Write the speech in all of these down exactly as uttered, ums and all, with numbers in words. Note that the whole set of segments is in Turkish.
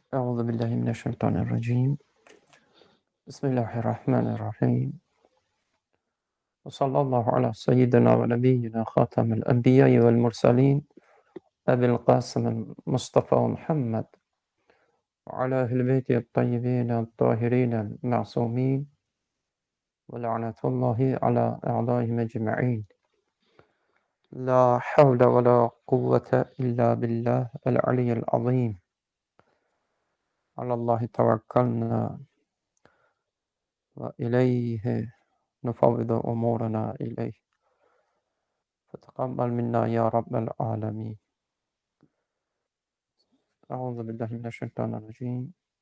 Euzu billahi mineşşeytanirracim. Bismillahirrahmanirrahim. Ve sallallahu ala seyyidina ve nebiyyina hatemel enbiya'i vel murselin. Ebil Kasım Mustafa Muhammed ve ala ehl beyti tayyibin tahirin ma'sumin ve la'netullahi ala a'daihim ecma'in. La havle ve la kuvvete illa billah el aliyyil azim. Alallahi tevekkalna ve ileyhi nufavvidu umurana ileyh. فتقبل منا يا رب العالمين. أعوذ بالله من الشيطان الرجيم.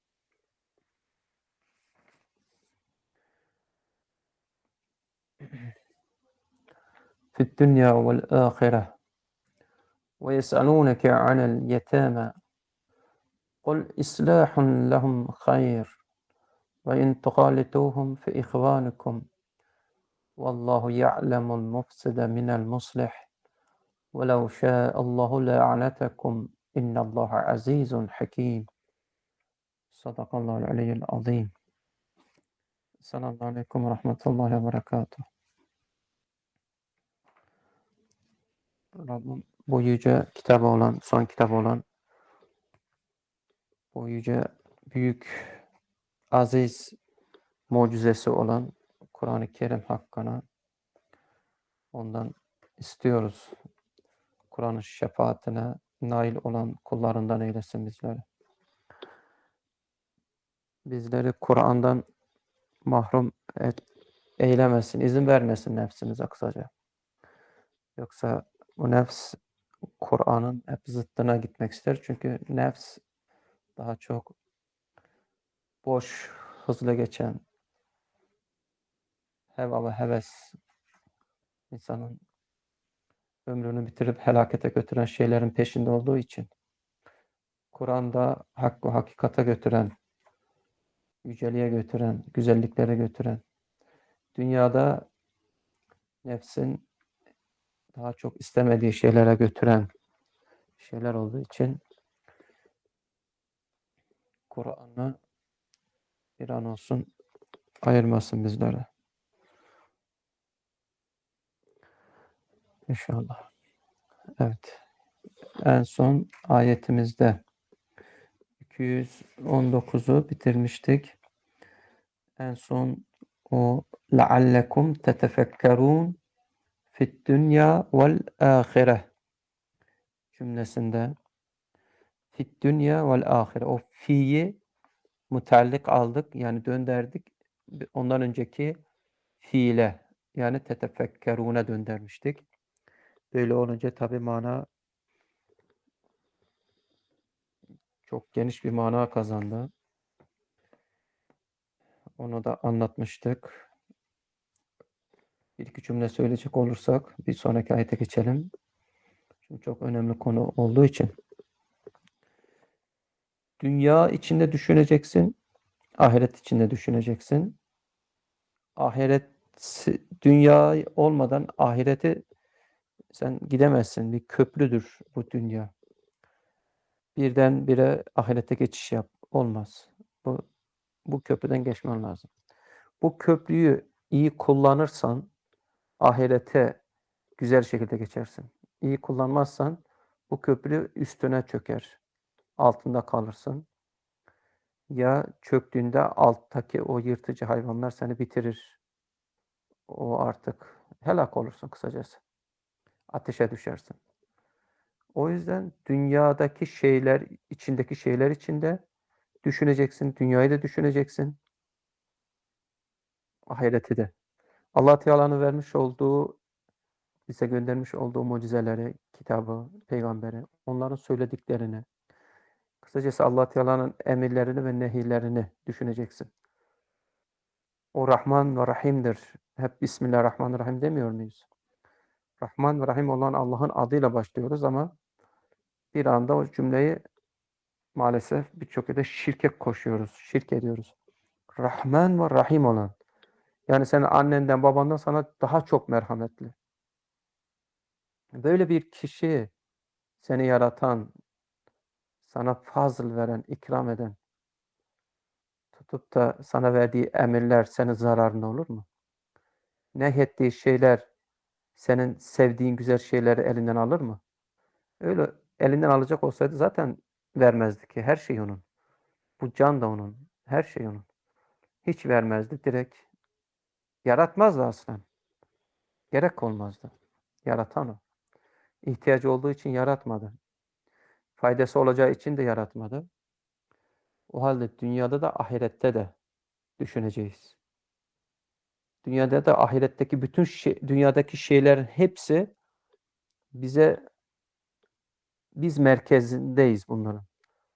في الدنيا والآخرة ويسألونك عن اليتامى قل إصلاح لهم خير وإن تخالطوهم فإخوانكم والله يعلم المفسد من المصلح ولو شاء الله لأعنتكم إن الله عزيز حكيم. صدق الله العلي العظيم. السلام عليكم ورحمة الله وبركاته. Rabbim bu yüce kitabı olan, son kitabı olan, bu yüce, büyük, aziz, mucizesi olan Kur'an-ı Kerim hakkına ondan istiyoruz. Kur'an'ın şefaatine nail olan kullarından eylesin bizleri. Bizleri Kur'an'dan mahrum et, eylemesin, izin vermesin nefsimize kısaca. Yoksa bu nefs Kur'an'ın hep zıttına gitmek ister. Çünkü nefs daha çok boş, hızlı geçen, heva ve heves, insanın ömrünü bitirip helakete götüren şeylerin peşinde olduğu için Kur'an'da hak ve hakikate götüren, yüceliğe götüren, güzelliklere götüren, dünyada nefsin daha çok istemediği şeylere götüren şeyler olduğu için Kur'an'ı bir an olsun ayırmasın bizlere. İnşallah. Evet. En son ayetimizde iki yüz on dokuzu bitirmiştik. En son o لَعَلَّكُمْ تَتَفَكَّرُونَ fit dünya vel ahire cümlesinde fit dünya vel ahire, o fi'yi mutallik aldık, yani döndürdük. Ondan önceki fiile, yani tetefekkerune döndürmüştük. Böyle olunca tabi mana çok geniş bir mana kazandı. Onu da anlatmıştık. Bir iki cümle söyleyecek olursak bir sonraki ayete geçelim. Çünkü çok önemli konu olduğu için. Dünya içinde düşüneceksin, ahiret içinde düşüneceksin. Ahiret, dünya olmadan ahirete sen gidemezsin. Bir köprüdür bu dünya. Birden bire ahirete geçiş yap. Olmaz. Bu, bu köprüden geçmen lazım. Bu köprüyü iyi kullanırsan ahirete güzel şekilde geçersin. İyi kullanmazsan bu köprü üstüne çöker. Altında kalırsın. Ya çöktüğünde alttaki o yırtıcı hayvanlar seni bitirir. O artık helak olursun kısacası. Ateşe düşersin. O yüzden dünyadaki şeyler, içindeki şeyler içinde düşüneceksin. Dünyayı da düşüneceksin. Ahireti de. Allah Teala'nın vermiş olduğu, bize göndermiş olduğu mucizeleri, kitabı, peygamberi, onların söylediklerini, kısacası Allah Teala'nın emirlerini ve nehirlerini düşüneceksin. O Rahman ve Rahim'dir. Hep Bismillahirrahmanirrahim demiyor muyuz? Rahman ve Rahim olan Allah'ın adıyla başlıyoruz ama bir anda o cümleyi maalesef birçok yerde şirke koşuyoruz, şirk ediyoruz. Rahman ve Rahim olan. Yani senin annenden, babandan sana daha çok merhametli. Böyle bir kişi, seni yaratan, sana fazl veren, ikram eden tutup da sana verdiği emirler senin zararına olur mu? Nehyettiği şeyler senin sevdiğin güzel şeyleri elinden alır mı? Öyle elinden alacak olsaydı zaten vermezdi ki. Her şey onun. Bu can da onun. Her şey onun. Hiç vermezdi. Direkt yaratmazdı aslen. Gerek olmazdı. Yaratan o. İhtiyacı olduğu için yaratmadı. Faydası olacağı için de yaratmadı. O halde dünyada da ahirette de düşüneceğiz. Dünyada da ahiretteki bütün şey, dünyadaki şeylerin hepsi bize biz merkezindeyiz bunların.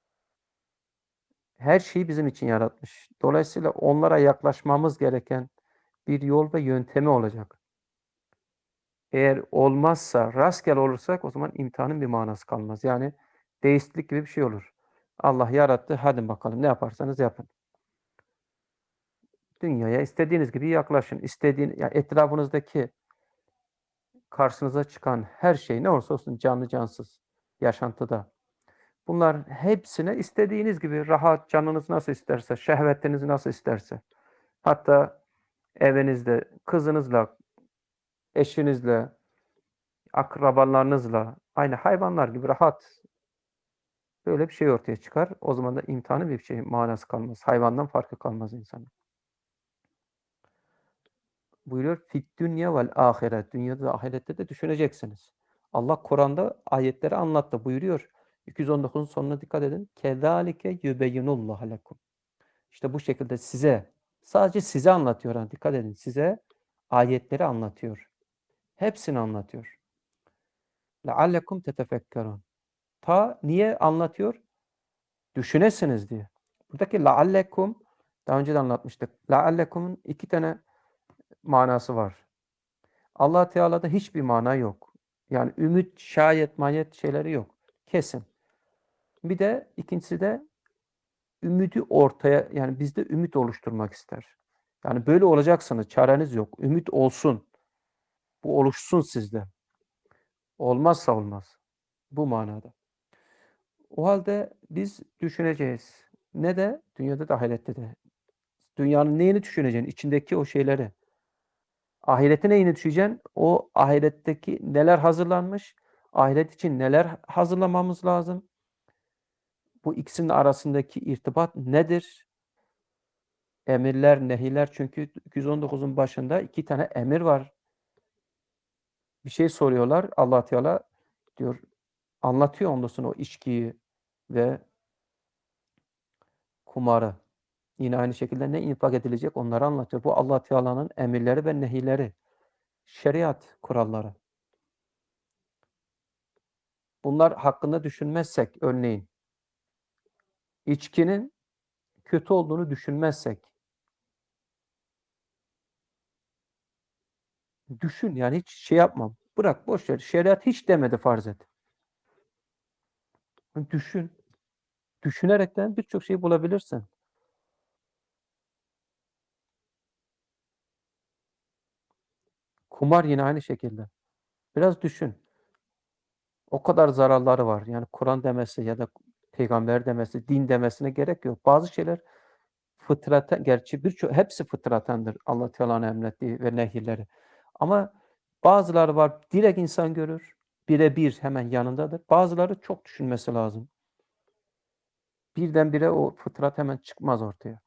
Her şeyi bizim için yaratmış. Dolayısıyla onlara yaklaşmamız gereken bir yol ve yöntemi olacak. Eğer olmazsa, rastgele olursak o zaman imtihanın bir manası kalmaz. Yani deistlik gibi bir şey olur. Allah yarattı, hadi bakalım ne yaparsanız yapın. Dünyaya istediğiniz gibi yaklaşın. İstediğin, yani etrafınızdaki karşınıza çıkan her şey ne olursa olsun canlı cansız yaşantıda. Bunlar hepsine istediğiniz gibi rahat, canınız nasıl isterse, şehvetiniz nasıl isterse. Hatta evinizde kızınızla, eşinizle, akrabalarınızla aynı hayvanlar gibi rahat böyle bir şey ortaya çıkar. O zaman da imtihanı bir şey manası kalmaz. Hayvandan farkı kalmaz insanın. Buyuruyor fit dünya vel ahiret. Dünyada da ahirette de düşüneceksiniz. Allah Kur'an'da ayetleri anlattı. Buyuruyor. iki yüz on dokuzun sonuna dikkat edin. Kezalike yubeyyinullahu lekum. İşte bu şekilde size, sadece size anlatıyor. Ha, dikkat edin. Size ayetleri anlatıyor. Hepsini anlatıyor. Leallekum tetefekkerun. Ta niye anlatıyor? Düşünesiniz diye. Buradaki leallekum daha önce de anlatmıştık. Leallekum'un iki tane manası var. Allah Teala'da hiçbir mana yok. Yani ümit, şayet, mayet şeyleri yok. Kesin. Bir de ikincisi de ümidi ortaya, yani bizde ümit oluşturmak ister. Yani böyle olacaksınız, çareniz yok. Ümit olsun. Bu oluşsun sizde. Olmazsa olmaz. Bu manada. O halde biz düşüneceğiz. Ne de dünyada da ahirette de. Dünyanın neyini düşüneceksin? İçindeki o şeyleri. Ahirete neyini düşüneceksin? O ahiretteki neler hazırlanmış? Ahiret için neler hazırlamamız lazım? Bu ikisinin arasındaki irtibat nedir? Emirler, nehiler. Çünkü iki yüz on dokuzun başında iki tane emir var. Bir şey soruyorlar. Allah Teala diyor, anlatıyor ondan sonra o içkiyi ve kumarı. Yine aynı şekilde ne infak edilecek onları anlatıyor. Bu Allah Teala'nın emirleri ve nehileri. Şeriat kuralları. Bunlar hakkında düşünmezsek örneğin içkinin kötü olduğunu düşünmezsek düşün, yani hiç şey yapmam. Bırak boş ver. Şeriat hiç demedi farz et. Düşün. Düşünerekten birçok şey bulabilirsin. Kumar yine aynı şekilde. Biraz düşün. O kadar zararları var. Yani Kur'an demesi ya da peygamber demesi, din demesine gerek yok. Bazı şeyler fıtraten, gerçi birçok hepsi fıtratendir. Allah Teala'nın emrettiği ve nehirleri. Ama bazıları var direkt insan görür. Birebir hemen yanındadır. Bazıları çok düşünmesi lazım. Birdenbire o fıtrat hemen çıkmaz ortaya.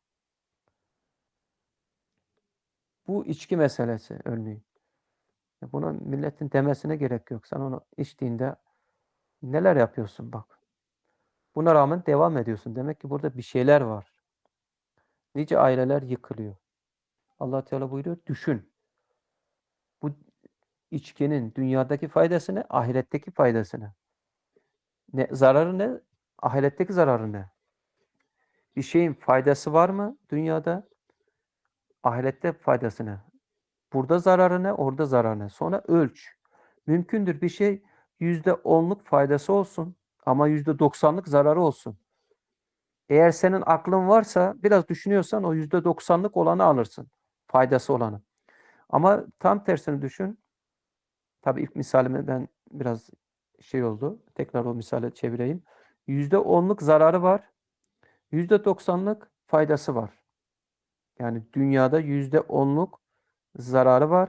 Bu içki meselesi örneğin. Buna milletin demesine gerek yok. Sen onu içtiğinde neler yapıyorsun bak. Buna rağmen devam ediyorsun. Demek ki burada bir şeyler var. Nice aileler yıkılıyor. Allah Teala buyuruyor, düşün. Bu içkinin dünyadaki faydasını, ahiretteki faydasını. Ne zararı ne? Ahiretteki zararı ne? Bir şeyin faydası var mı dünyada? Ahirette faydası ne? Burada zararı ne? Orada zararı ne? Sonra ölç. Mümkündür bir şey yüzde onluk faydası olsun ama yüzde doksanlık zararı olsun. Eğer senin aklın varsa biraz düşünüyorsan o yüzde doksanlık olanı alırsın. Faydası olanı. Ama tam tersini düşün. Tabii ilk misalimi ben biraz şey oldu. Tekrar o misale çevireyim. yüzde onluk zararı var. yüzde doksanlık faydası var. Yani dünyada yüzde onluk zararı var.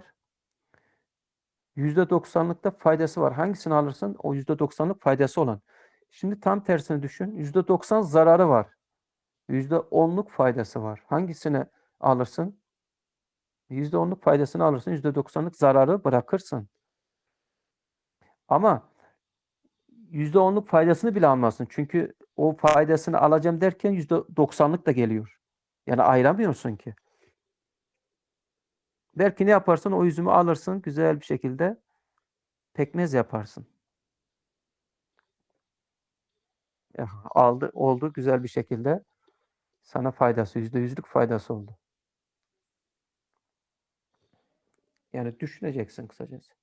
yüzde doksanlık da faydası var. Hangisini alırsın? O yüzde doksanlık faydası olan. Şimdi tam tersini düşün. yüzde doksan zararı var. yüzde onluk faydası var. Hangisini alırsın? yüzde onluk faydasını alırsın. yüzde doksanlık zararı bırakırsın. Ama yüzde onluk faydasını bile almazsın. Çünkü o faydasını alacağım derken yüzde doksanlık da geliyor. Yani ayıramıyorsun ki. Belki ne yaparsın? O üzümü alırsın. Güzel bir şekilde pekmez yaparsın. Aldı, oldu güzel bir şekilde. Sana faydası, yüzde yüzlük faydası oldu. Yani düşüneceksin kısacası.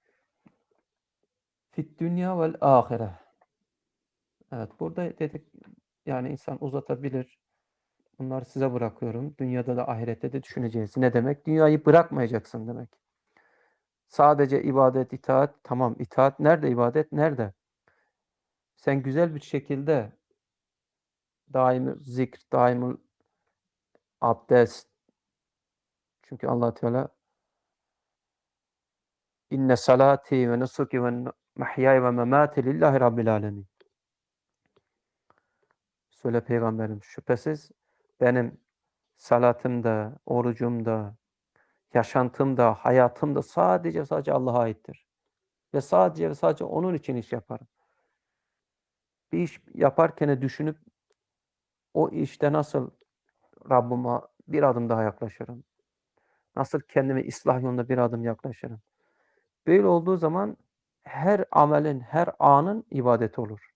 Fit dünya vel ahire. Evet, burada dedik yani insan uzatabilir. Bunları size bırakıyorum. Dünyada da ahirette de düşüneceğiz. Ne demek? Dünyayı bırakmayacaksın demek. Sadece ibadet, itaat. Tamam, itaat nerede, ibadet nerede? Sen güzel bir şekilde daimi zikr, daimi abdest. Çünkü Allah Teala İnne salati ve nusuki ve mahyaya ve memati lillahi rabbil alemin. Söyle Peygamberim, şüphesiz benim salatım da, orucum da, yaşantım da, hayatım da sadece sadece Allah'a aittir. Ve sadece ve sadece onun için iş yaparım. Bir iş yaparken düşünüp o işte nasıl Rabbime bir adım daha yaklaşırım. Nasıl kendimi ıslah yolunda bir adım yaklaşırım. Böyle olduğu zaman her amelin, her anın ibadeti olur.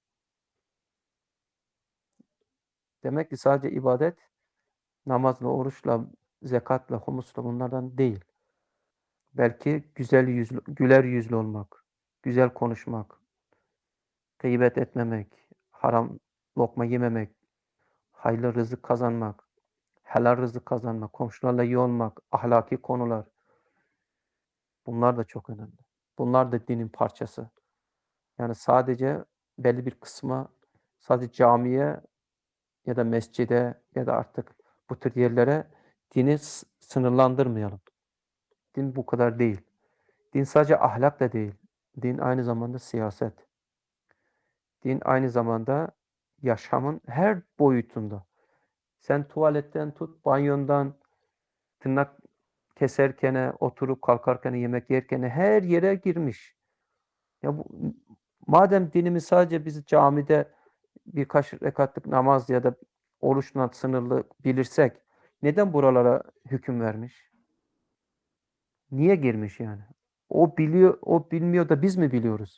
Demek ki sadece ibadet namazla, oruçla, zekatla, humusla bunlardan değil. Belki güzel yüzlü, güler yüzlü olmak, güzel konuşmak, gıybet etmemek, haram lokma yememek, hayırlı rızık kazanmak, helal rızık kazanmak, komşularla iyi olmak, ahlaki konular. Bunlar da çok önemli. Bunlar da dinin parçası. Yani sadece belli bir kısma, sadece camiye ya da mescide ya da artık bu tür yerlere dini sınırlandırmayalım. Din bu kadar değil. Din sadece ahlak da değil. Din aynı zamanda siyaset. Din aynı zamanda yaşamın her boyutunda. Sen tuvaletten tut, banyondan, tırnak keserken, oturup kalkarken, yemek yerken her yere girmiş. Ya bu, madem dinimiz sadece bizi camide birkaç rekatlık namaz ya da oruçla sınırlı bilirsek, neden buralara hüküm vermiş? Niye girmiş yani? O biliyor, o bilmiyor da biz mi biliyoruz?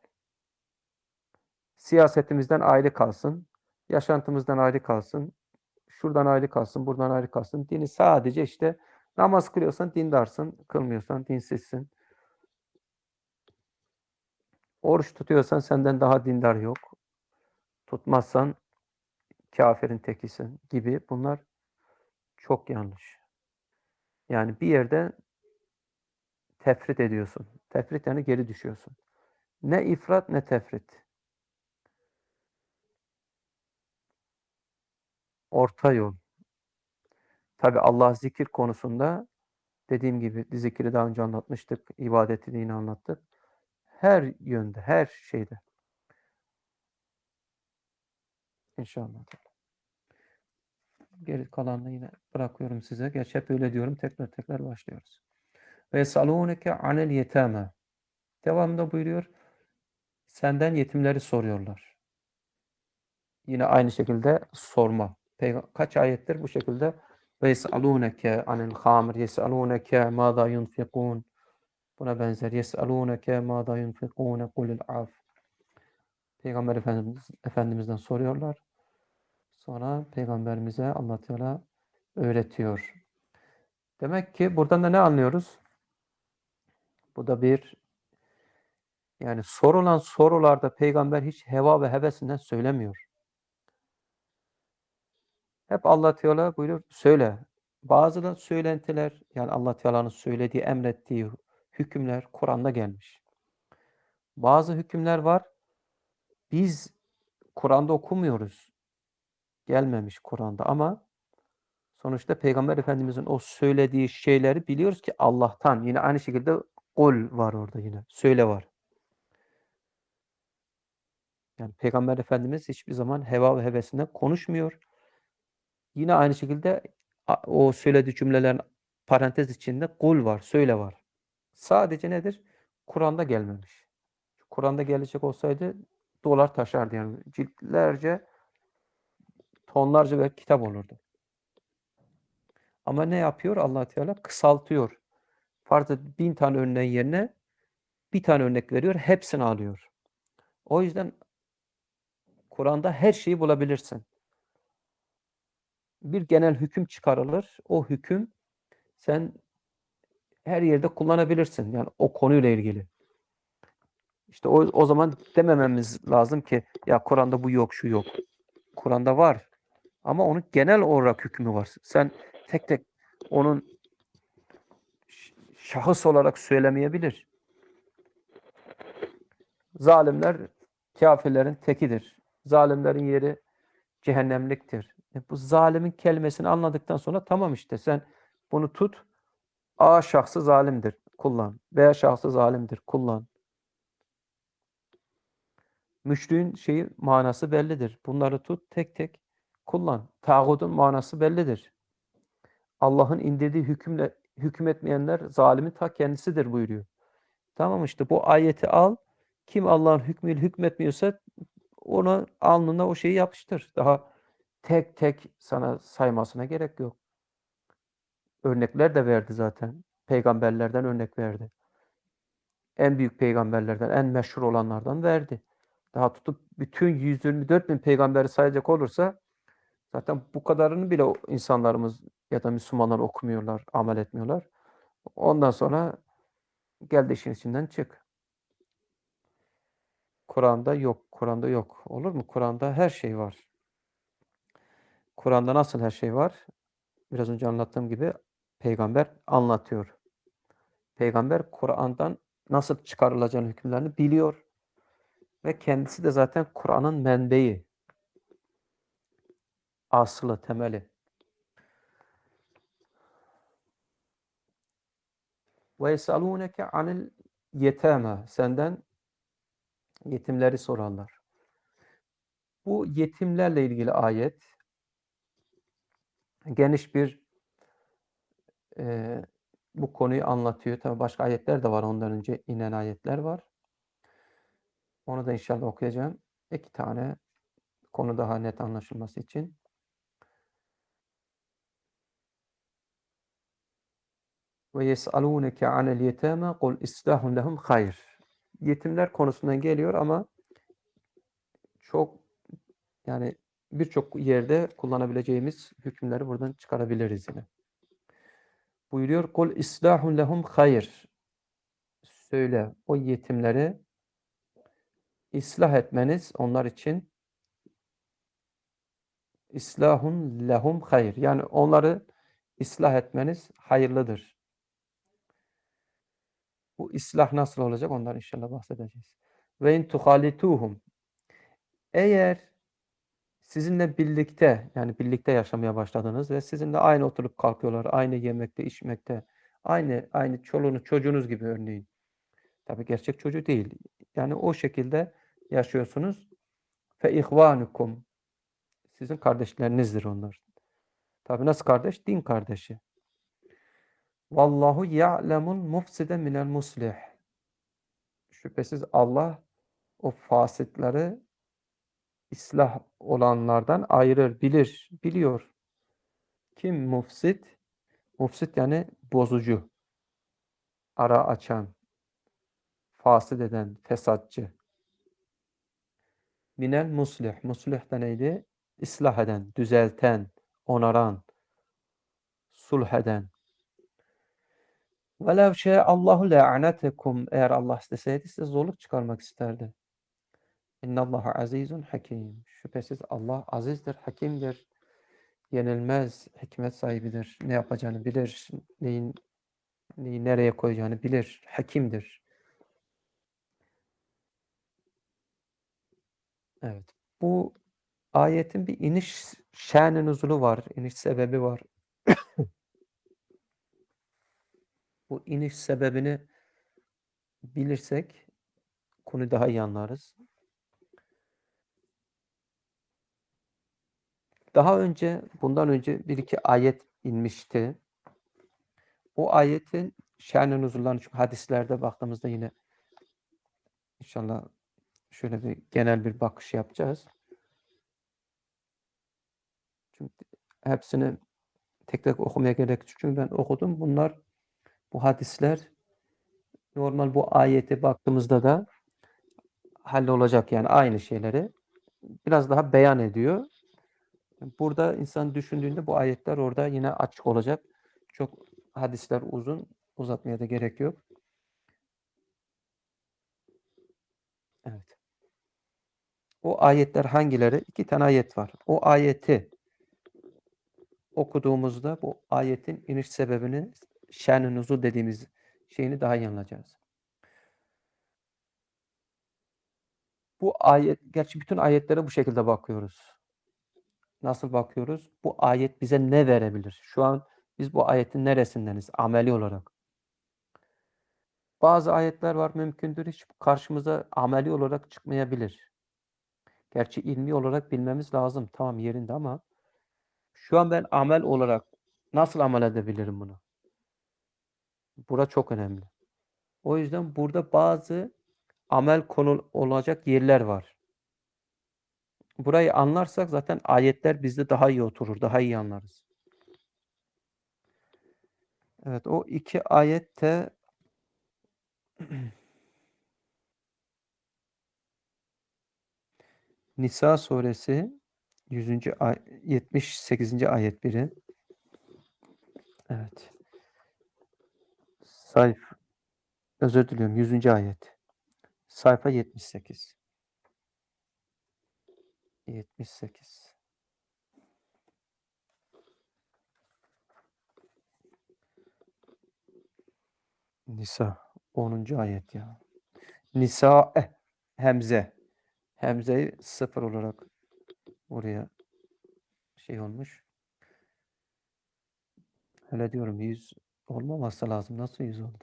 Siyasetimizden ayrı kalsın, yaşantımızdan ayrı kalsın, şuradan ayrı kalsın, buradan ayrı kalsın. Dini sadece işte namaz kılıyorsan dindarsın, kılmıyorsan dinsizsin. Oruç tutuyorsan senden daha dindar yok. Tutmazsan kafirin tekisin gibi bunlar çok yanlış. Yani bir yerde tefrit ediyorsun. Tefrit yani geri düşüyorsun. Ne ifrat ne tefrit. Orta yol. Tabi Allah zikir konusunda dediğim gibi zikri daha önce anlatmıştık. İbadeti yine anlattık. Her yönde, her şeyde. İnşallah. Geri kalanını yine bırakıyorum size. Gerçi hep öyle diyorum. Tekrar tekrar başlıyoruz. Ve yesalûneke anel yetâme. Devamında buyuruyor. Senden yetimleri soruyorlar. Yine aynı şekilde sorma. Peyg- kaç ayettir bu şekilde? Ve yesalûneke anel hamr. Yesalûneke mâzâ yunfikûn. Buna benzer. Yesalûneke mâzâ yunfikûne kulil af. Peygamber Efendimiz, Efendimiz'den soruyorlar. Sonra Peygamberimize Allah Teala öğretiyor. Demek ki buradan da ne anlıyoruz? Bu da bir yani sorulan sorularda Peygamber hiç heva ve hevesinden söylemiyor. Hep Allah Teala buyuruyor, söyle. Bazı da söylentiler yani Allah Teala'nın söylediği, emrettiği hükümler Kur'an'da gelmiş. Bazı hükümler var. Biz Kur'an'da okumuyoruz. Gelmemiş Kur'an'da ama sonuçta Peygamber Efendimiz'in o söylediği şeyleri biliyoruz ki Allah'tan. Yine aynı şekilde kul var orada yine. Söyle var. Yani Peygamber Efendimiz hiçbir zaman heva ve hevesinden konuşmuyor. Yine aynı şekilde o söylediği cümlelerin parantez içinde kul var, söyle var. Sadece nedir? Kur'an'da gelmemiş. Kur'an'da gelecek olsaydı dolar taşardı yani. Ciltlerce, tonlarca bir kitap olurdu. Ama ne yapıyor Allah Teala? Kısaltıyor. Farz et bin tane örneğin yerine bir tane örnek veriyor, hepsini alıyor. O yüzden Kur'an'da her şeyi bulabilirsin. Bir genel hüküm çıkarılır. O hüküm sen her yerde kullanabilirsin. Yani o konuyla ilgili. İşte o, o zaman demememiz lazım ki ya Kur'an'da bu yok, şu yok. Kur'an'da var. Ama onun genel olarak hükmü var. Sen tek tek onun şahıs olarak söylemeyebilir. Zalimler kafirlerin tekidir. Zalimlerin yeri cehennemliktir. E bu zalimin kelimesini anladıktan sonra tamam işte sen bunu tut. A şahsı zalimdir. Kullan. B şahsı zalimdir. Kullan. Müşriğin şeyi manası bellidir. Bunları tut tek tek kullan. Tağutun manası bellidir. Allah'ın indirdiği hükümle hükmetmeyenler zalimin ta kendisidir buyuruyor. Tamam işte bu ayeti al. Kim Allah'ın hükmüyle hükmetmiyorsa ona alnına o şeyi yapıştır. Daha tek tek sana saymasına gerek yok. Örnekler de verdi zaten. Peygamberlerden örnek verdi. En büyük peygamberlerden, en meşhur olanlardan verdi. Daha tutup bütün yüz yirmi dört bin peygamberi sayacak olursa zaten bu kadarını bile insanlarımız ya da Müslümanlar okumuyorlar, amel etmiyorlar. Ondan sonra gel de işin içinden çık. Kur'an'da yok, Kur'an'da yok. Olur mu? Kur'an'da her şey var. Kur'an'da nasıl her şey var? Biraz önce anlattığım gibi peygamber anlatıyor. Peygamber Kur'an'dan nasıl çıkarılacağını hükümlerini biliyor. Ve kendisi de zaten Kur'an'ın menbeyi. Aslı, temeli. Ve yesalûneke anil yetâmâ. Senden yetimleri sorarlar. Bu yetimlerle ilgili ayet geniş bir e, bu konuyu anlatıyor. Tabi başka ayetler de var. Ondan önce inen ayetler var. Onu da inşallah okuyacağım. İki tane konu daha net anlaşılması için. Ve yes'alûneke anil yetâmâ kul islâhun lehum hayr. Yetimler konusundan geliyor ama çok yani birçok yerde kullanabileceğimiz hükümleri buradan çıkarabiliriz yine. Buyuruyor kul islahun lehum hayr. Söyle o yetimleri ıslah etmeniz onlar için islahun lehum hayr. Yani onları ıslah etmeniz hayırlıdır. Bu ıslah nasıl olacak? Ondan inşallah bahsedeceğiz. Ve in tuhalituhum. Eğer sizinle birlikte yani birlikte yaşamaya başladınız ve sizinle aynı oturup kalkıyorlar, aynı yemekte, içmekte, aynı aynı çoluğunuz, çocuğunuz gibi örneğin. Tabii gerçek çocuğu değil. Yani o şekilde yaşıyorsunuz. Fe ihvanukum. Sizin kardeşlerinizdir onlar. Tabii nasıl kardeş? Din kardeşi. Vallahu ya'lemul mufside minel muslih. Şüphesiz Allah o fasıkları ıslah olanlardan ayırır, bilir, biliyor. Kim mufsit? Mufsit yani bozucu, ara açan, fasit eden, fesatçı. Minel muslih. Muslih de neydi? İslah eden, düzelten, onaran, sulh eden. Velev şe'allahu le'anetekum. Eğer Allah isteseydi size zorluk çıkarmak isterdi. İnnallâhe azîzun hakim. Şüphesiz Allah azizdir, hakimdir. Yenilmez, hikmet sahibidir. Ne yapacağını bilir, neyin, neyi nereye koyacağını bilir. Hakimdir. Evet. Bu ayetin bir iniş şen-i nuzulu var, iniş sebebi var. Bu iniş sebebini bilirsek konuyu daha iyi anlarız. Daha önce, bundan önce bir iki ayet inmişti. O ayetin şen-i nuzullarını çünkü hadislerde baktığımızda yine inşallah şöyle bir genel bir bakış yapacağız. Çünkü hepsini tek tek okumaya gerek yok. Çünkü ben okudum. Bunlar, bu hadisler normal bu ayete baktığımızda da hallolacak yani aynı şeyleri biraz daha beyan ediyor. Burada insan düşündüğünde bu ayetler orada yine açık olacak. Çok hadisler uzun, uzatmaya da gerek yok. Evet. O ayetler hangileri? İki tane ayet var. O ayeti okuduğumuzda bu ayetin iniş sebebini, şen-i nuzul dediğimiz şeyini daha iyi anlayacağız. Bu ayet, gerçi bütün ayetlere bu şekilde bakıyoruz. Nasıl bakıyoruz? Bu ayet bize ne verebilir? Şu an biz bu ayetin neresindeniz ameli olarak? Bazı ayetler var, mümkündür hiç karşımıza ameli olarak çıkmayabilir. Gerçi ilmi olarak bilmemiz lazım. Tamam yerinde ama şu an ben amel olarak nasıl amel edebilirim bunu? Bura çok önemli. O yüzden burada bazı amel konu olacak yerler var. Burayı anlarsak zaten ayetler bizde daha iyi oturur, daha iyi anlarız. Evet, o iki ayette Nisa suresi yüzüncü ay yetmiş sekizinci ayet biri. Evet. Sayf özür diliyorum yüzüncü ayet. Sayfa yetmiş sekiz. yetmiş sekiz. Nisa onuncu ayet ya. Nisa eh, hemze. Hemzeyi sıfır olarak oraya şey olmuş. Öyle diyorum yüz olmaması lazım. Nasıl yüz oldu?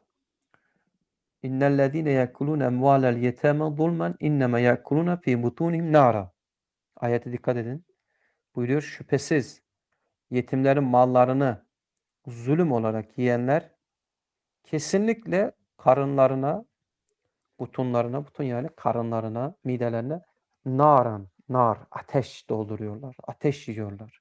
İnnellezîne yekulûne emvâlel yetâme zulmen inneme yekulûne fî butûnihim nâra. Ayete dikkat edin. Buyuruyor şüphesiz yetimlerin mallarını zulüm olarak yiyenler kesinlikle karınlarına, butunlarına, butun yani karınlarına, midelerine naran, nar, ateş dolduruyorlar. Ateş yiyorlar.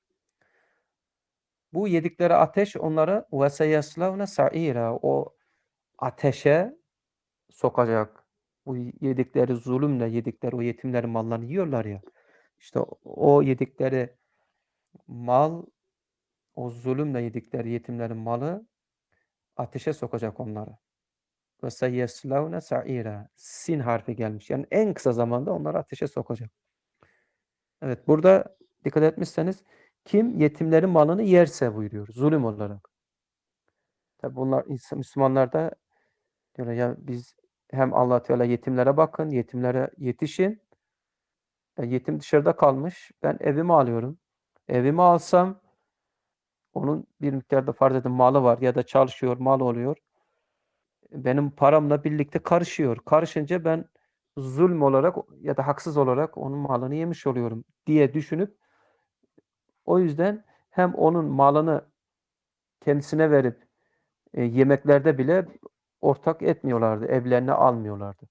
Bu yedikleri ateş onları ve seyeslavne sa'ira o ateşe sokacak. Bu yedikleri zulümle yedikleri o yetimlerin mallarını yiyorlar ya. İşte o yedikleri mal, o zulümle yedikleri yetimlerin malı ateşe sokacak onları. Ve seyeslavne sa'ira. Sin harfi gelmiş. Yani en kısa zamanda onları ateşe sokacak. Evet, burada dikkat etmişseniz kim yetimlerin malını yerse buyuruyor. Zulüm olarak. Tabi bunlar Müslümanlar da diyorlar ya biz hem Allah Teala yetimlere bakın, yetimlere yetişin. E, yetim dışarıda kalmış. Ben evimi alıyorum. Evimi alsam onun bir miktarda farz edin malı var ya da çalışıyor, mal oluyor. Benim paramla birlikte karışıyor. Karışınca ben zulm olarak ya da haksız olarak onun malını yemiş oluyorum diye düşünüp o yüzden hem onun malını kendisine verip e, yemeklerde bile ortak etmiyorlardı. Evlerine almıyorlardı.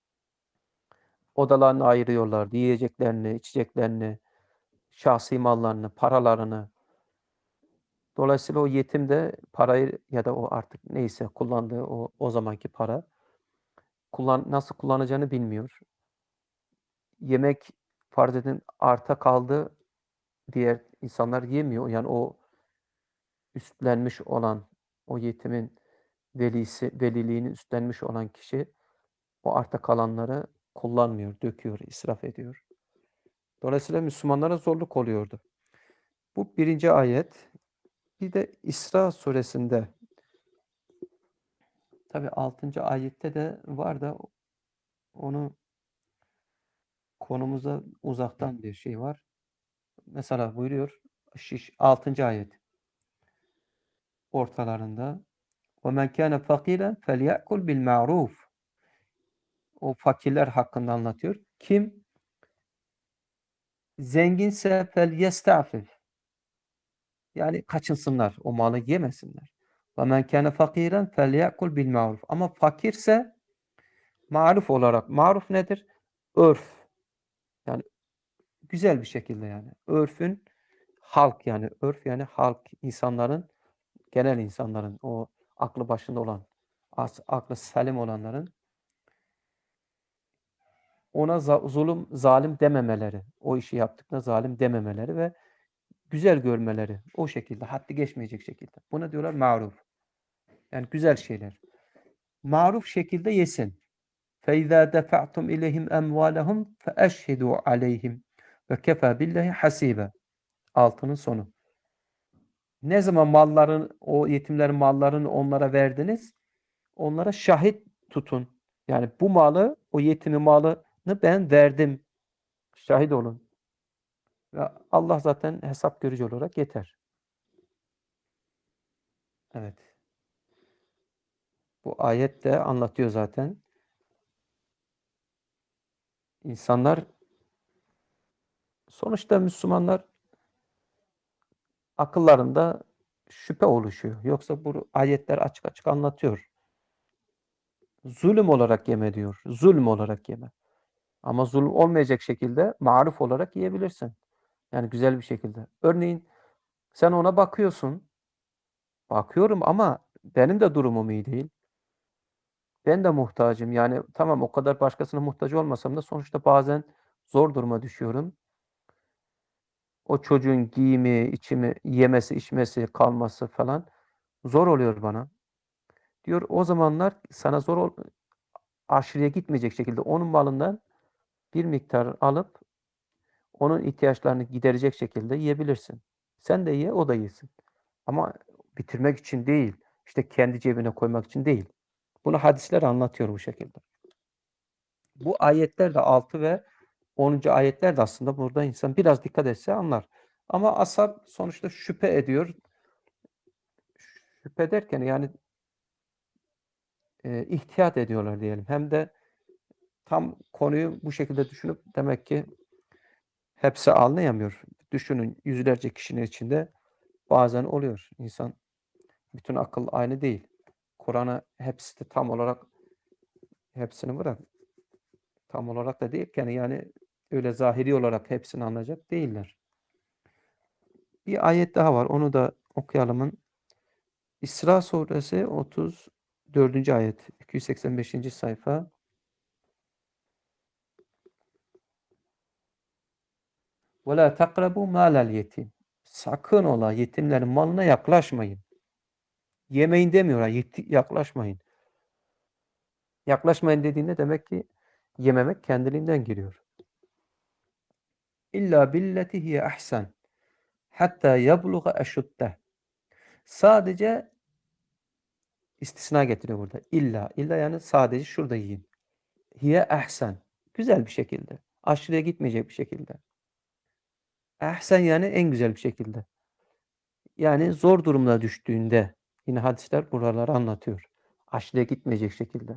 Odalarını ayırıyorlardı. Yiyeceklerini, içeceklerini, şahsi mallarını, paralarını. Dolayısıyla o yetim de parayı ya da o artık neyse kullandığı o, o zamanki para kullan, nasıl kullanacağını bilmiyor. Yemek farz edin arta kaldı, diğer insanlar yemiyor. Yani o üstlenmiş olan o yetimin velisi, veliliğini üstlenmiş olan kişi o arta kalanları kullanmıyor, döküyor, israf ediyor. Dolayısıyla Müslümanlara zorluk oluyordu. Bu birinci ayet. Bir de İsra suresinde tabi altıncı ayette de var da onu konumuza uzaktan bir şey var. Mesela buyuruyor şiş altıncı ayet ortalarında وَمَنْ كَانَ فَقِيرًا فَلْيَأْكُلْ بِالْمَعْرُوفِ O fakirler hakkında anlatıyor. Kim zenginse فَلْيَسْتَعْفِفْ Yani kaçınsınlar, o malı yemesinler. وَمَنْ كَانَ فَقِيرًا فَلْيَأْكُلْ بِالْمَعْرُوفِ Ama fakirse maruf olarak. Maruf nedir? Örf. Yani güzel bir şekilde yani. Örfün halk yani. Örf yani halk, insanların, genel insanların, o aklı başında olan, as, aklı selim olanların ona za- zulüm, zalim dememeleri, o işi yaptıklarına zalim dememeleri ve güzel görmeleri. O şekilde, haddi geçmeyecek şekilde. Buna diyorlar maruf. Yani güzel şeyler. Maruf şekilde yesin. فَاِذَا دَفَعْتُمْ اِلَيْهِمْ اَمْوَالَهُمْ فَاَشْهِدُوا عَلَيْهِمْ وَكَفَى بِاللّٰهِ حَسِيبًا Altının sonu. Ne zaman malların, o yetimlerin mallarını onlara verdiniz, onlara şahit tutun. Yani bu malı, o yetimin malını ben verdim. Şahit olun. Ve Allah zaten hesap görücü olarak yeter. Evet. Bu ayet de anlatıyor zaten. İnsanlar, sonuçta Müslümanlar akıllarında şüphe oluşuyor. Yoksa bu ayetler açık açık anlatıyor. Zulüm olarak yeme diyor. Zulüm olarak yeme. Ama zulüm olmayacak şekilde maruf olarak yiyebilirsin. Yani güzel bir şekilde. Örneğin sen ona bakıyorsun. Bakıyorum ama benim de durumum iyi değil. Ben de muhtacım. Yani tamam, o kadar başkasına muhtaç olmasam da sonuçta bazen zor duruma düşüyorum. O çocuğun giyimi, içimi, yemesi, içmesi, kalması falan zor oluyor bana. Diyor o zamanlar sana zor ol aşırıya gitmeyecek şekilde onun malından bir miktar alıp onun ihtiyaçlarını giderecek şekilde yiyebilirsin. Sen de ye, o da yesin. Ama bitirmek için değil, işte kendi cebine koymak için değil. Bunu hadisler anlatıyor bu şekilde. Bu ayetler de altı ve onuncu ayetler de aslında burada insan biraz dikkat etse anlar. Ama ashab sonuçta şüphe ediyor. Şüphe derken yani e, ihtiyat ediyorlar diyelim. Hem de tam konuyu bu şekilde düşünüp demek ki hepsi anlayamıyor. Düşünün, yüzlerce kişinin içinde bazen oluyor. İnsan, bütün akıl aynı değil. Kur'an'ı hepsi de tam olarak, hepsini bırak. Tam olarak da değil yani, yani öyle zahiri olarak hepsini anlayacak değiller. Bir ayet daha var. Onu da okuyalım. İsra suresi otuz dördüncü ayet. iki yüz seksen beşinci sayfa. وَلَا تَقْرَبُوا مَالَ الْيَتِيمِ Sakın ola yetimlerin malına yaklaşmayın. Yemeyin demiyorlar, yaklaşmayın. Yaklaşmayın dediğinde demek ki yememek kendiliğinden giriyor. İlla billeti hiye ahsen. Hatta yabluğa eşuddeh. Sadece istisna getiriyor burada. İlla. İlla yani sadece şurada yiyin. Hiye ahsen. Güzel bir şekilde. Aşırıya gitmeyecek bir şekilde. Ahsen yani en güzel bir şekilde. Yani zor durumda düştüğünde, yine hadisler buraları anlatıyor. Aşırıya gitmeyecek şekilde.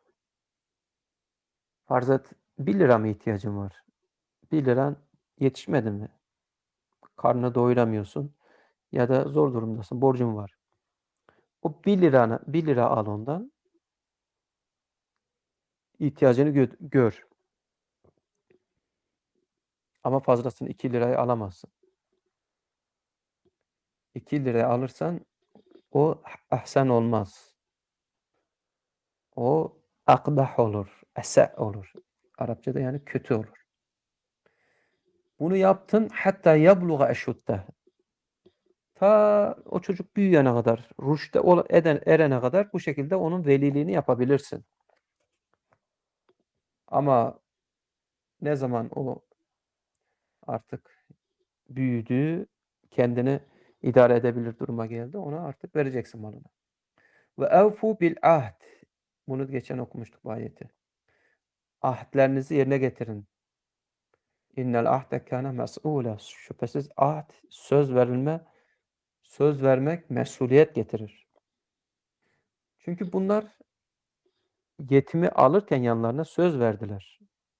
Farz et bir lira mı ihtiyacın var? bir liran yetişmedi mi? Karnını doyuramıyorsun ya da zor durumdasın, borcun var. O bir liranı bir lira al ondan, ihtiyacını gö- gör. Ama fazlasını iki liraya alamazsın. iki liraya alırsan o ahsen olmaz. O akbah olur, ese olur. Arapçada yani kötü olur. Bunu yaptın hatta yabluğa eşudde. Ta o çocuk büyüyene kadar, rüşte eden erene kadar bu şekilde onun veliliğini yapabilirsin. Ama ne zaman o artık büyüdü, kendini idare edebilir duruma geldi, ona artık vereceksin malını. Ve evfu bil ahd. Bunu geçen okumuştuk bu ayeti. Ahdlerinizi yerine getirin. İnnel ahde kâne mes'ûle. Şüphesiz ahd, söz verilme, söz vermek mesuliyet getirir. Çünkü bunlar yetimi alırken yanlarına söz verdiler.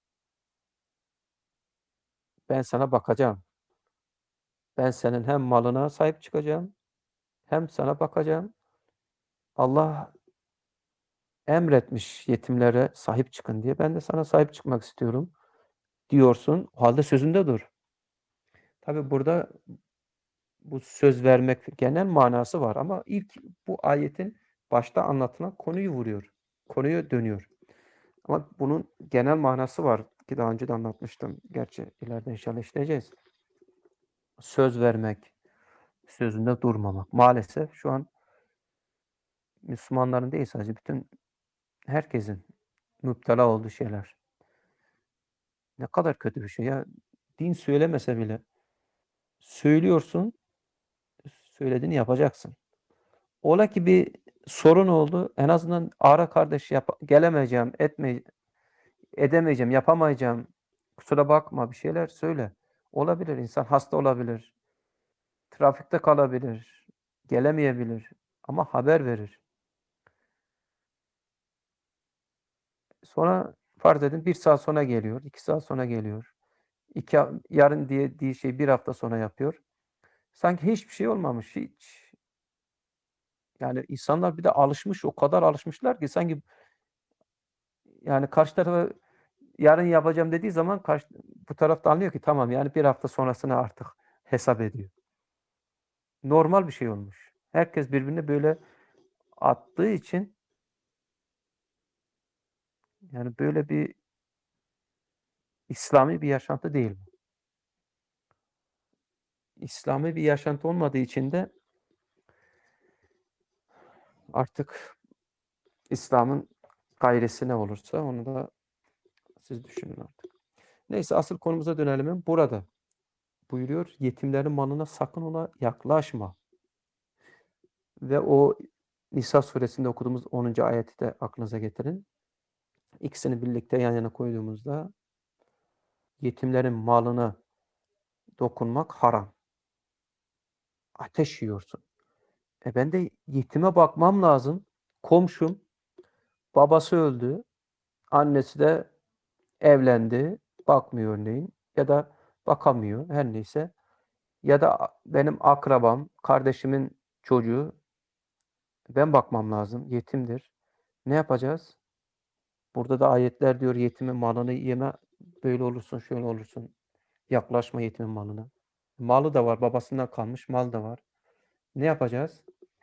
Ben sana bakacağım. Ben senin hem malına sahip çıkacağım, hem sana bakacağım. Allah emretmiş yetimlere sahip çıkın diye. Ben de sana sahip çıkmak istiyorum diyorsun. O halde sözünde dur. Tabii burada bu söz vermek genel manası var ama ilk bu ayetin başta anlatılan konuyu vuruyor. Konuya dönüyor. Ama bunun genel manası var ki daha önce de anlatmıştım. Gerçi ileride inşallah işleyeceğiz. Söz vermek, sözünde durmamak. Maalesef şu an Müslümanların değil sadece bütün herkesin müptela olduğu şeyler. Ne kadar kötü bir şey ya. Din söylemese bile söylüyorsun, söylediğini yapacaksın. Ola ki bir sorun oldu. En azından ara kardeş yap gelemeyeceğim, etme edemeyeceğim, yapamayacağım. Kusura bakma bir şeyler söyle. Olabilir, insan hasta olabilir. Trafikte kalabilir. Gelemeyebilir. Ama haber verir. Sonra farz edin bir saat sonra geliyor, iki saat sonra geliyor. İki yarın diye dediği şeyi bir hafta sonra yapıyor. Sanki hiçbir şey olmamış, hiç. Yani insanlar bir de alışmış, o kadar alışmışlar ki sanki yani karşı tarafa yarın yapacağım dediği zaman karşı, bu taraf da anlıyor ki tamam yani bir hafta sonrasını artık hesap ediyor. Normal bir şey olmuş. Herkes birbirine böyle attığı için yani böyle bir İslami bir yaşantı değil bu. İslami bir yaşantı olmadığı için de artık İslam'ın gayresi ne olursa onu da siz düşünün artık. Neyse asıl konumuza dönelim. Burada buyuruyor yetimlerin malına sakın ola yaklaşma. Ve o Nisa suresinde okuduğumuz onuncu ayeti de aklınıza getirin. İkisini birlikte yan yana koyduğumuzda yetimlerin malına dokunmak haram. Ateş yiyorsun. E ben de yetime bakmam lazım. Komşum, babası öldü. Annesi de evlendi. Bakmıyor örneğin. Ya da bakamıyor her neyse. Ya da benim akrabam, kardeşimin çocuğu ben bakmam lazım. Yetimdir. Ne yapacağız? Burada da ayetler diyor yetimin malını yeme, böyle olursun, şöyle olursun. Yaklaşma yetimin malına. Malı da var, babasından kalmış mal da var. Ne yapacağız?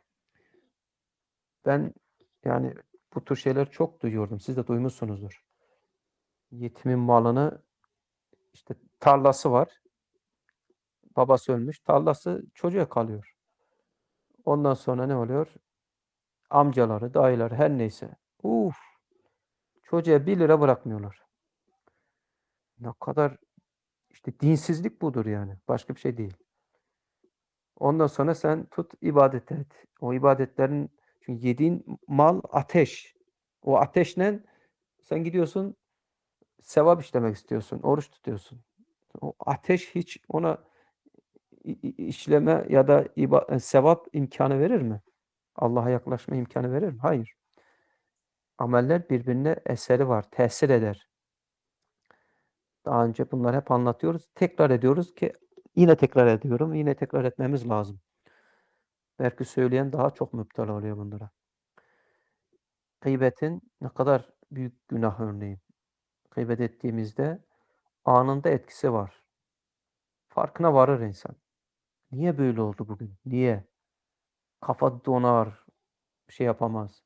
Ben yani bu tür şeyler çok duyuyordum. Siz de duymuşsunuzdur. Yetimin malını işte tarlası var. Babası ölmüş. Tarlası çocuğa kalıyor. Ondan sonra ne oluyor? Amcaları, dayıları her neyse. Uf, çocuğa bir lira bırakmıyorlar. Ne kadar işte dinsizlik budur yani. Başka bir şey değil. Ondan sonra sen tut ibadet et. O ibadetlerin çünkü yediğin mal ateş. O ateşle sen gidiyorsun sevap işlemek istiyorsun. Oruç tutuyorsun. O ateş hiç ona işleme ya da iba sevap imkânı verir mi? Allah'a yaklaşma imkânı verir mi? Hayır. Ameller birbirine eseri var, tesir eder. Daha önce bunları hep anlatıyoruz. Tekrar ediyoruz ki yine tekrar ediyorum. Yine tekrar etmemiz lazım. Belki söyleyen daha çok müptela oluyor bunlara. Gıybetin ne kadar büyük günah örneğin. Gıybet ettiğimizde anında etkisi var. Farkına varır insan. Niye böyle oldu bugün? Niye? Kafa donar, bir şey yapamaz.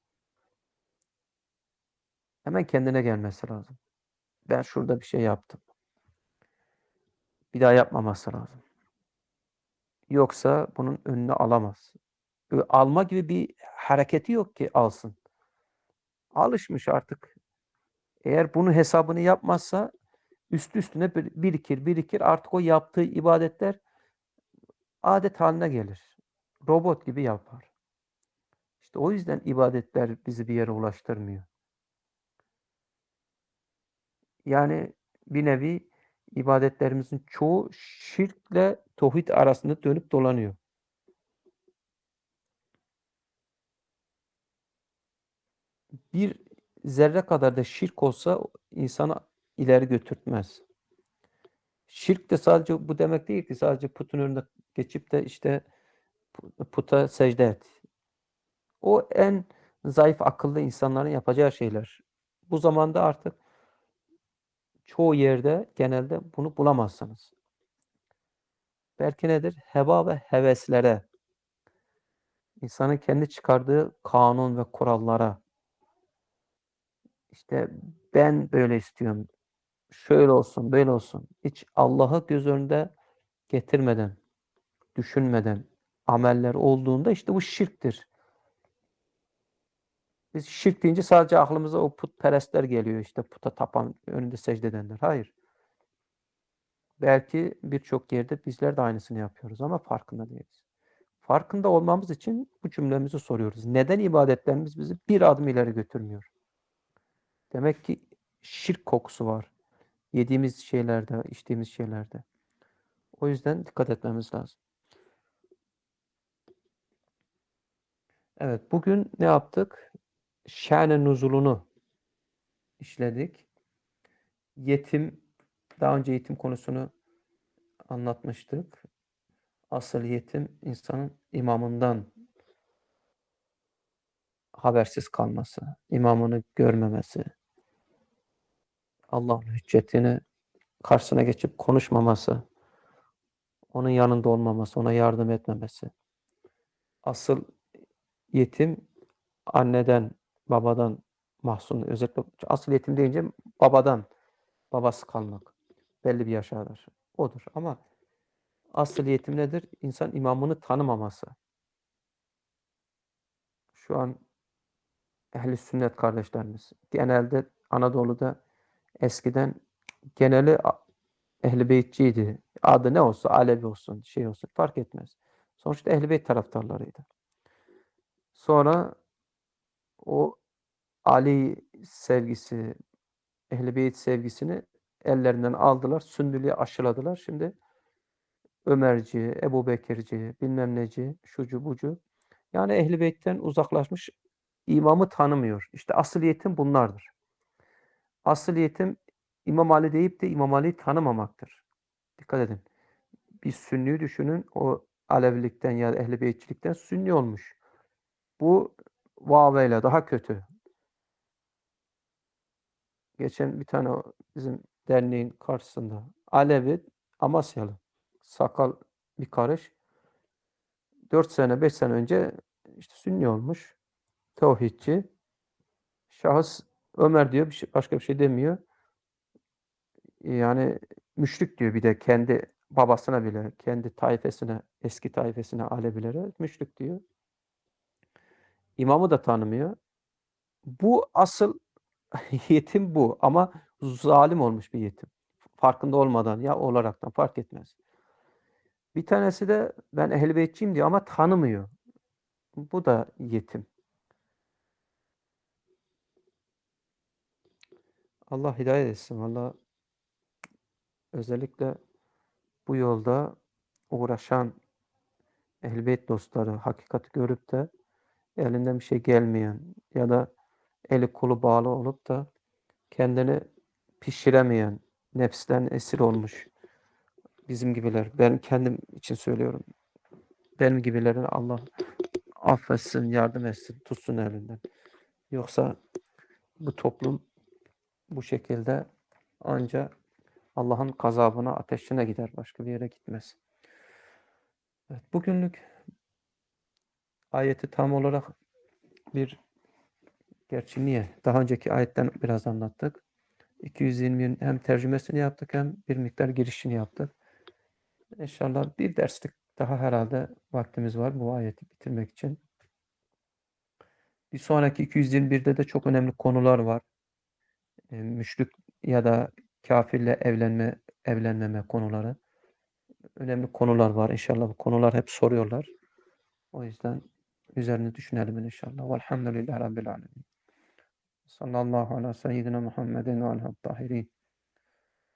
Hemen kendine gelmesi lazım. Ben şurada bir şey yaptım. Bir daha yapmaması lazım. Yoksa bunun önünü alamaz. Ö alma gibi bir hareketi yok ki alsın. Alışmış artık. Eğer bunun hesabını yapmazsa üstü üstüne bir birikir, birikir. Artık o yaptığı ibadetler adet haline gelir. Robot gibi yapar. İşte o yüzden ibadetler bizi bir yere ulaştırmıyor. Yani bir nevi ibadetlerimizin çoğu şirkle tevhid arasında dönüp dolanıyor. Bir zerre kadar da şirk olsa insanı ileri götürtmez. Şirk de sadece bu demek değil ki sadece putun önüne geçip de işte puta secde et. O en zayıf akıllı insanların yapacağı şeyler. Bu zamanda artık çoğu yerde genelde bunu bulamazsınız. Belki nedir? Heva ve heveslere, insanın kendi çıkardığı kanun ve kurallara, işte ben böyle istiyorum, şöyle olsun, böyle olsun. Hiç Allah'ı göz önünde getirmeden, düşünmeden ameller olduğunda işte bu şirktir. Biz şirk deyince sadece aklımıza o putperestler geliyor. İşte puta tapan, önünde secde edenler. Hayır. Belki birçok yerde bizler de aynısını yapıyoruz ama farkında değiliz. Farkında olmamız için bu cümlemizi soruyoruz. Neden ibadetlerimiz bizi bir adım ileri götürmüyor? Demek ki şirk kokusu var. Yediğimiz şeylerde, içtiğimiz şeylerde. O yüzden dikkat etmemiz lazım. Evet, bugün ne yaptık? Şâne nuzulunu işledik. Yetim, daha önce yetim konusunu anlatmıştık. Asıl yetim insanın imamından habersiz kalması, imamını görmemesi, Allah'ın hüccetini karşısına geçip konuşmaması, onun yanında olmaması, ona yardım etmemesi. Asıl yetim anneden, babadan mahzun. Özellikle asıl yetim deyince babadan, babası kalmak. Belli bir yaşa kadar. Odur. Ama asıl yetim nedir? İnsan imamını tanımaması. Şu an ehli sünnet kardeşlerimiz genelde Anadolu'da eskiden geneli Ehl-i Beytçiydi. Adı ne olsa, Alevi olsun, şey olsun fark etmez. Sonuçta Ehl-i Beyt taraftarlarıydı. Sonra o Ali sevgisi, Ehl-i Beyt sevgisini ellerinden aldılar, Sünniliğe aşıladılar. Şimdi Ömerci, Ebu Bekirci, bilmem neci, şucu bucu. Yani Ehl-i Beyt'ten uzaklaşmış, imamı tanımıyor. İşte asıl yetim bunlardır. Asıl yetim İmam Ali deyip de İmam Ali'yi tanımamaktır. Dikkat edin. Bir Sünniyi düşünün. O Alevilikten ya da Ehl-i Beytçilikten Sünni olmuş. Bu vaveyle daha kötü. Geçen bir tane bizim derneğin karşısında Alevi Amasyalı sakal bir karış dört sene beş sene önce işte Sünni olmuş. Tevhidçi. Şahıs Ömer diyor. Bir şey, başka bir şey demiyor. Yani müşrik diyor bir de kendi babasına bile, kendi taifesine, eski taifesine, Alevilere müşrik diyor. İmamı da tanımıyor. Bu asıl yetim bu ama zalim olmuş bir yetim. Farkında olmadan ya olaraktan fark etmez. Bir tanesi de ben Ehl-i Beytçiyim diyor ama tanımıyor. Bu da yetim. Allah hidayet etsin. Allah özellikle bu yolda uğraşan Ehl-i Beyt dostları hakikati görüp de elinden bir şey gelmeyen ya da eli kolu bağlı olup da kendini pişiremeyen, nefsden esir olmuş bizim gibiler. Ben kendim için söylüyorum. Benim gibilerin Allah affetsin, yardım etsin, tutsun elinden. Yoksa bu toplum bu şekilde ancak Allah'ın gazabına, ateşine gider. Başka bir yere gitmez. Evet, bugünlük ayeti tam olarak bir gerçi niye? Daha önceki ayetten biraz anlattık. iki yüz yirminin hem tercümesini yaptık hem bir miktar girişini yaptık. İnşallah bir derslik daha herhalde vaktimiz var bu ayeti bitirmek için. Bir sonraki iki yüz yirmi birde de çok önemli konular var. E, müşrik ya da kafirle evlenme, evlenmeme konuları. Önemli konular var. İnşallah bu konular hep soruyorlar. O yüzden üzerine düşünelim inşallah. Velhamdülillahi Rabbil alemin. Sallallahu ala seyyidina Muhammedin ve aleyhi tahirin.